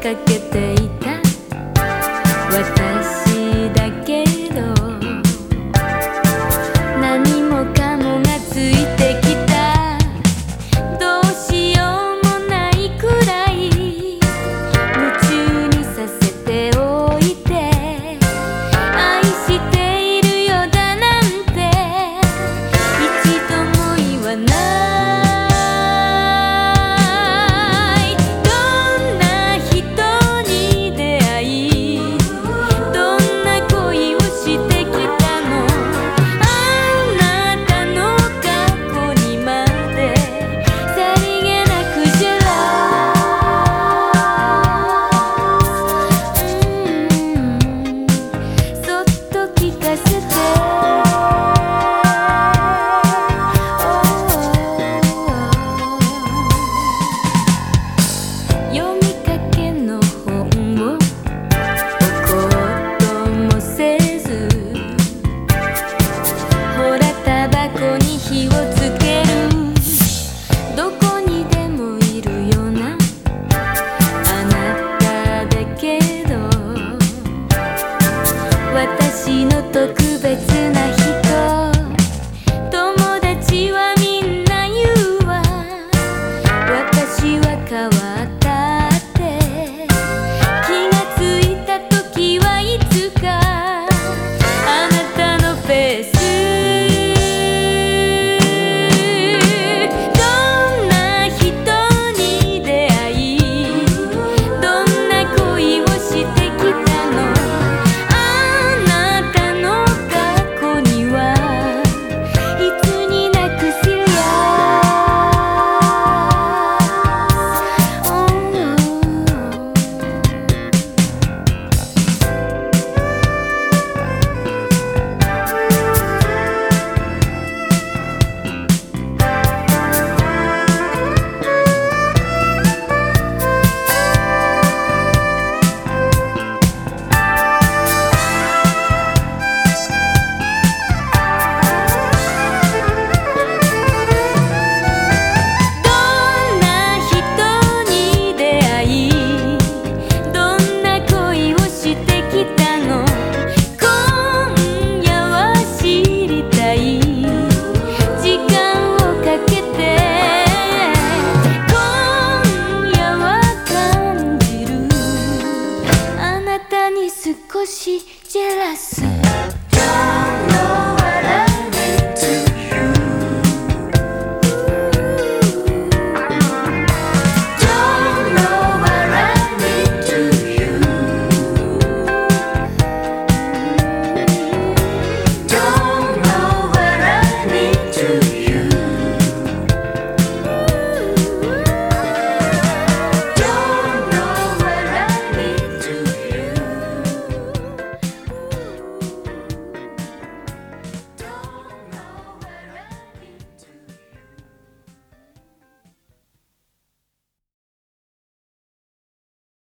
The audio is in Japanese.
かけていた私だけど、何もかもがついてきた。どうしようもないくらい夢中にさせておいて、愛しているよだなんて一度も言わない。私の特別な人、友達はみんな言うわ。私は変わったって気がついた時はいつか、あなたのフェイス。どんな人に出会い、どんな恋をしてきたの。少しジェラス